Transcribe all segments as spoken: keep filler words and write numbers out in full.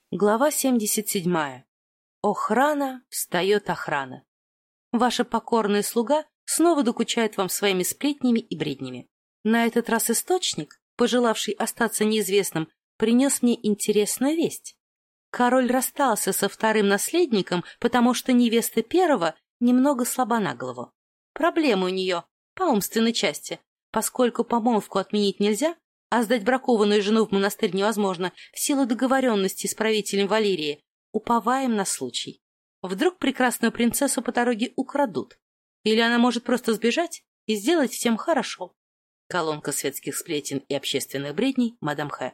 Глава семьдесят седьмая. Охрана, встает охрана. Ваша покорная слуга снова докучает вам своими сплетнями и бреднями. На этот раз источник, пожелавший остаться неизвестным, принес мне интересную весть. Король расстался со вторым наследником, потому что невеста первого немного слаба на голову. Проблемы у нее по умственной части, поскольку помолвку отменить нельзя, а сдать бракованную жену в монастырь невозможно в силу договоренности с правителем Валерии. Уповаем на случай. Вдруг прекрасную принцессу по дороге украдут. Или она может просто сбежать и сделать всем хорошо. Колонка светских сплетен и общественных бредней, мадам Х.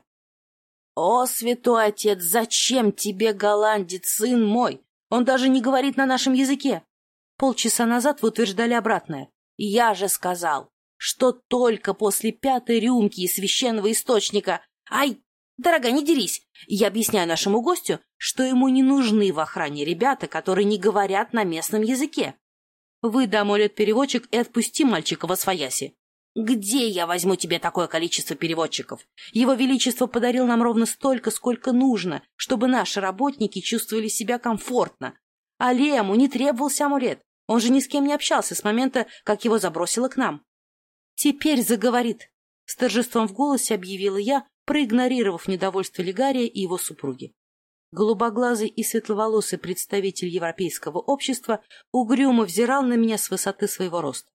«О, святой отец, зачем тебе голландец, сын мой? Он даже не говорит на нашем языке!» Полчаса назад вы утверждали обратное. «Я же сказал, что только после пятой рюмки из священного источника... Ай, дорогая, не дерись! Я объясняю нашему гостю, что ему не нужны в охране ребята, которые не говорят на местном языке. Выдай амулет-переводчик и отпусти мальчика восвояси. Где я возьму тебе такое количество переводчиков? Его Величество подарил нам ровно столько, сколько нужно, чтобы наши работники чувствовали себя комфортно. А Лему не требовался амулет. Он же ни с кем не общался с момента, как его забросило к нам. «Теперь заговорит», — с торжеством в голосе объявила я, проигнорировав недовольство Лигария и его супруги. Голубоглазый и светловолосый представитель европейского общества угрюмо взирал на меня с высоты своего роста.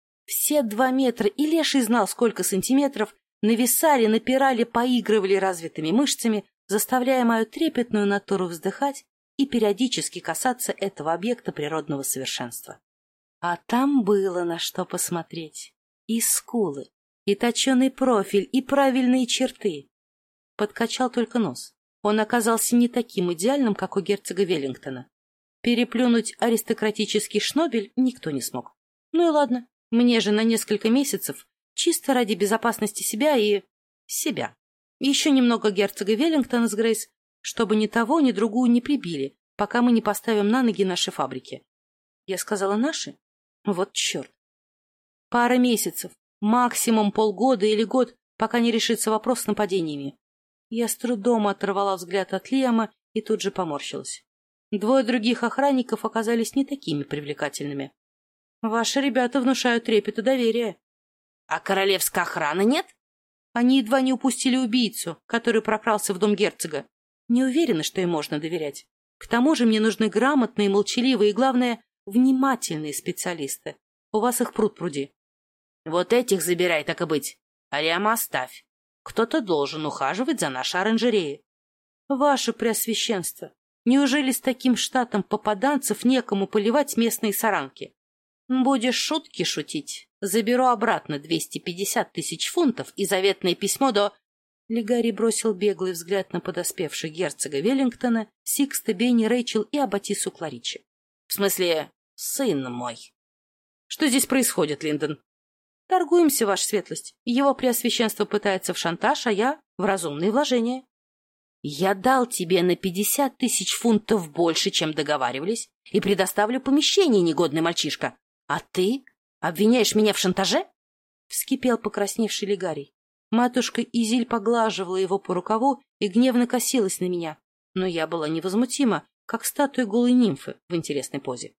Все два метра, и леший знал, сколько сантиметров, нависали, напирали, поигрывали развитыми мышцами, заставляя мою трепетную натуру вздыхать и периодически касаться этого объекта природного совершенства. А там было на что посмотреть. И скулы, и точеный профиль, и правильные черты. Подкачал только нос. Он оказался не таким идеальным, как у герцога Веллингтона. Переплюнуть аристократический шнобель никто не смог. Ну и ладно, мне же на несколько месяцев, чисто ради безопасности себя и... себя. Еще немного герцога Веллингтона с Грейс, чтобы ни того, ни другую не прибили, пока мы не поставим на ноги наши фабрики. Я сказала «наши»? Вот черт. Пара месяцев, максимум полгода или год, пока не решится вопрос с нападениями. Я с трудом оторвала взгляд от Лиама и тут же поморщилась. Двое других охранников оказались не такими привлекательными. Ваши ребята внушают трепет и доверие. А королевской охраны нет? Они едва не упустили убийцу, который прокрался в дом герцога. Не уверена, что им можно доверять. К тому же мне нужны грамотные, молчаливые и, главное, внимательные специалисты. У вас их пруд-пруди. Вот этих забирай, так и быть. А Лиама оставь. Кто-то должен ухаживать за нашей оранжереей. Ваше Преосвященство, неужели с таким штатом попаданцев некому поливать местные саранки? Будешь шутки шутить, заберу обратно двести пятьдесят тысяч фунтов и заветное письмо до... Лигарий бросил беглый взгляд на подоспевших герцога Веллингтона, Сикста, Бенни, Рэйчел и Аббатису Кларичи. В смысле, сын мой. Что здесь происходит, Линдон? Торгуемся, ваша светлость. Его преосвященство пытается в шантаж, а я в разумные вложения. Я дал тебе на пятьдесят тысяч фунтов больше, чем договаривались, и предоставлю помещение, негодный мальчишка. А ты обвиняешь меня в шантаже? Вскипел покрасневший Лигарий. Матушка Изиль поглаживала его по рукаву и гневно косилась на меня, но я была невозмутима, как статуя голой нимфы в интересной позе.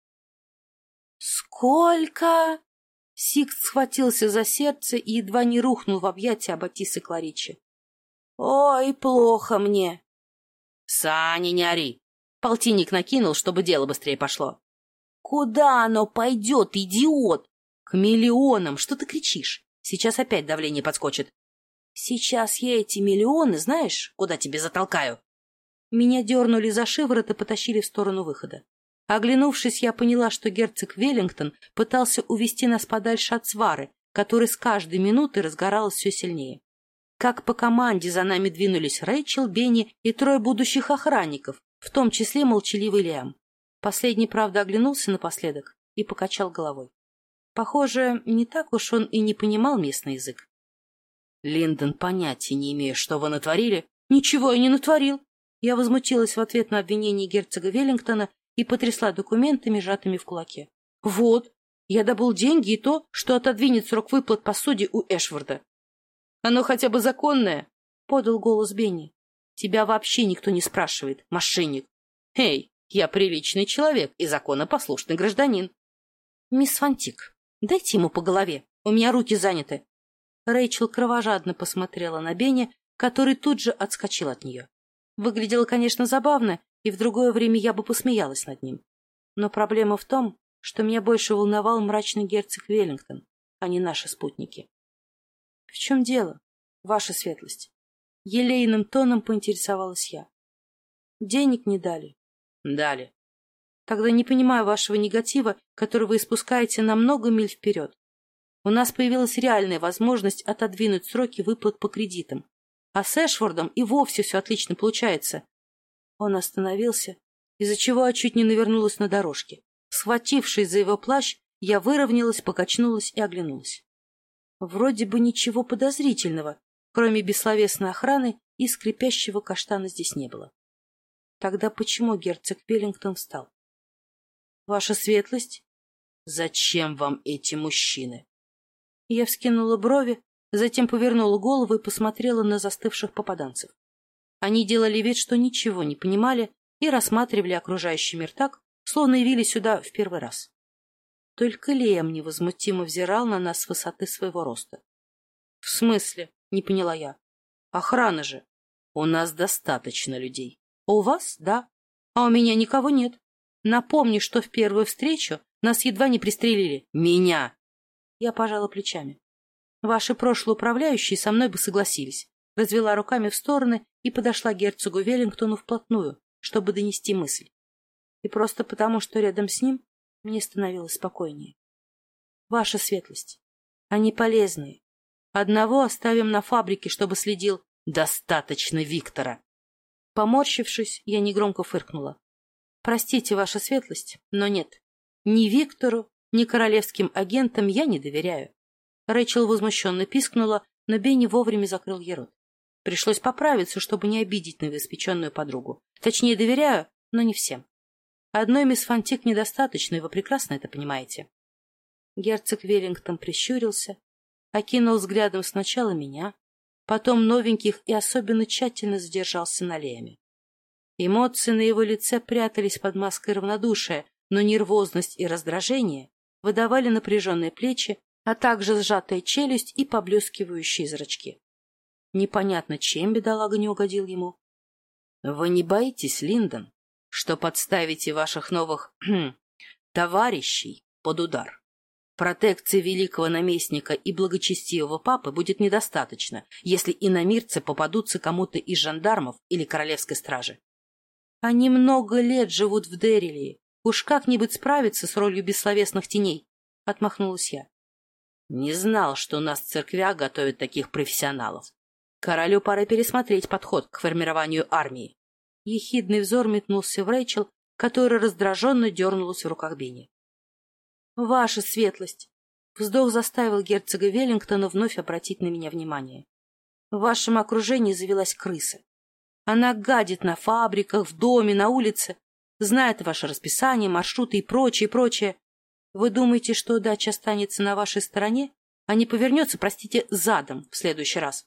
«Сколько?» Сикст схватился за сердце и едва не рухнул в объятия Аббатисы Кларичи. «Ой, плохо мне!» «Саня, не ори!» Полтинник накинул, чтобы дело быстрее пошло. «Куда оно пойдет, идиот?» «К миллионам! Что ты кричишь? Сейчас опять давление подскочит». «Сейчас я эти миллионы, знаешь, куда тебе затолкаю?» Меня дернули за шиворот и потащили в сторону выхода. Оглянувшись, я поняла, что герцог Веллингтон пытался увести нас подальше от свары, которая с каждой минутой разгоралась все сильнее. Как по команде за нами двинулись Рэйчел, Бенни и трое будущих охранников, в том числе молчаливый Лиам. Последний, правда, оглянулся напоследок и покачал головой. Похоже, не так уж он и не понимал местный язык. — Линдон, понятия не имею, что вы натворили. — Ничего я не натворил. Я возмутилась в ответ на обвинение герцога Веллингтона и потрясла документами, сжатыми в кулаке. — Вот, я добыл деньги и то, что отодвинет срок выплат по суде у Эшварда. — Оно хотя бы законное, — подал голос Бенни. Тебя вообще никто не спрашивает, мошенник. Эй, я приличный человек и законопослушный гражданин. Мисс Фантик, дайте ему по голове, у меня руки заняты. Рэйчел кровожадно посмотрела на Бенни, который тут же отскочил от нее. Выглядело, конечно, забавно, и в другое время я бы посмеялась над ним. Но проблема в том, что меня больше волновал мрачный герцог Веллингтон, а не наши спутники. — В чем дело, ваша светлость? — елейным тоном поинтересовалась я. — Денег не дали? — Дали. — Тогда не понимаю вашего негатива, который вы испускаете на много миль вперед. У нас появилась реальная возможность отодвинуть сроки выплат по кредитам. А с Эшфордом и вовсе все отлично получается. Он остановился, из-за чего я чуть не навернулась на дорожке. Схватившись за его плащ, я выровнялась, покачнулась и оглянулась. Вроде бы ничего подозрительного, кроме бессловесной охраны и скрипящего каштана, здесь не было. Тогда почему герцог Веллингтон встал? — Ваша светлость? — Зачем вам эти мужчины? Я вскинула брови, затем повернула голову и посмотрела на застывших попаданцев. Они делали вид, что ничего не понимали, и рассматривали окружающий мир так, словно явились сюда в первый раз. Только Лиам невозмутимо взирал на нас с высоты своего роста. — В смысле? — не поняла я. — Охрана же. — У нас достаточно людей. — У вас? Да. А у меня никого нет. Напомни, что в первую встречу нас едва не пристрелили. — Меня! Я пожала плечами. Ваши прошлые управляющие со мной бы согласились. Развела руками в стороны и подошла к герцогу Веллингтону вплотную, чтобы донести мысль. И просто потому, что рядом с ним, мне становилось спокойнее. Ваша светлость, они полезные. Одного оставим на фабрике, чтобы следил. Достаточно Виктора. Поморщившись, я негромко фыркнула. Простите, ваша светлость, но нет. Ни Виктору, ни королевским агентам я не доверяю. Рэйчел возмущенно пискнула, но Бенни вовремя закрыл ей рот. Пришлось поправиться, чтобы не обидеть новоиспеченную подругу. Точнее, доверяю, но не всем. Одной мисс Фантик недостаточно, и вы прекрасно это понимаете. Герцог Веллингтон прищурился, окинул взглядом сначала меня, потом новеньких и особенно тщательно задержался на Леме. Эмоции на его лице прятались под маской равнодушия, но нервозность и раздражение выдавали напряженные плечи, а также сжатая челюсть и поблескивающие зрачки. Непонятно, чем бедолага не угодил ему. — Вы не боитесь, Линдон, что подставите ваших новых товарищей под удар? Протекции великого наместника и благочестивого папы будет недостаточно, если иномирцы попадутся кому-то из жандармов или королевской стражи. Они много лет живут в Деррилии. Уж как-нибудь справиться с ролью бессловесных теней, — отмахнулась я. Не знал, что у нас в церквях готовят таких профессионалов. Королю пора пересмотреть подход к формированию армии. Ехидный взор метнулся в Рэйчел, которая раздраженно дернулась в руках Бенни. — Ваша светлость! Вздох заставил герцога Веллингтона вновь обратить на меня внимание. В вашем окружении завелась крыса. Она гадит на фабриках, в доме, на улице, знает ваше расписание, маршруты и прочее, прочее. Вы думаете, что удача останется на вашей стороне, а не повернется, простите, задом в следующий раз?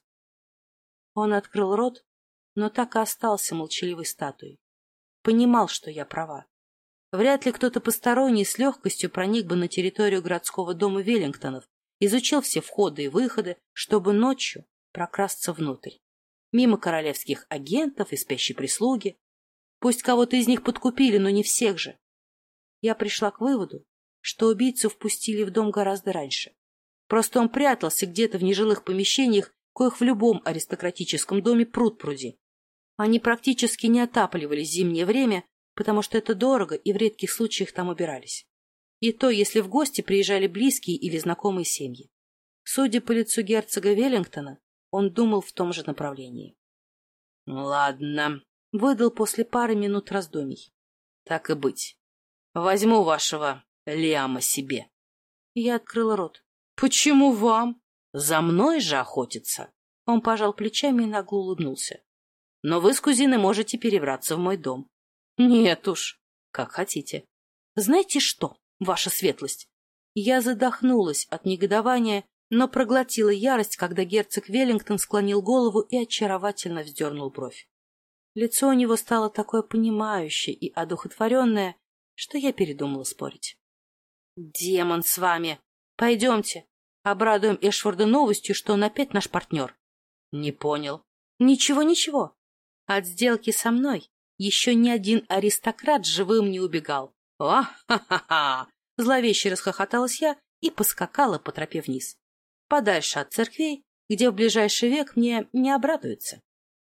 Он открыл рот, но так и остался молчаливой статуей. Понимал, что я права. Вряд ли кто-то посторонний с легкостью проник бы на территорию городского дома Веллингтонов, изучил все входы и выходы, чтобы ночью прокрасться внутрь. Мимо королевских агентов и спящей прислуги. Пусть кого-то из них подкупили, но не всех же. Я пришла к выводу, что убийцу впустили в дом гораздо раньше. Просто он прятался где-то в нежилых помещениях, коих в любом аристократическом доме пруд-пруди. Они практически не отапливались в зимнее время, потому что это дорого, и в редких случаях там убирались. И то, если в гости приезжали близкие или знакомые семьи. Судя по лицу герцога Веллингтона, он думал в том же направлении. — Ладно, — выдал после пары минут раздумий. — Так и быть. Возьму вашего Лиама себе. Я открыла рот. — Почему вам? За мной же охотиться. Он пожал плечами и нагло улыбнулся. — Но вы с кузиной можете перебраться в мой дом. — Нет уж. Как хотите. — Знаете что, ваша светлость? Я задохнулась от негодования, но проглотила ярость, когда герцог Веллингтон склонил голову и очаровательно вздернул бровь. Лицо у него стало такое понимающее и одухотворенное, что я передумала спорить. «Демон с вами! Пойдемте, обрадуем Эшфорда новостью, что он опять наш партнер». «Не понял». «Ничего, ничего. От сделки со мной еще ни один аристократ живым не убегал». «А-ха-ха-ха!» — зловеще расхохоталась я и поскакала по тропе вниз, подальше от церквей, где в ближайший век мне не обрадуются.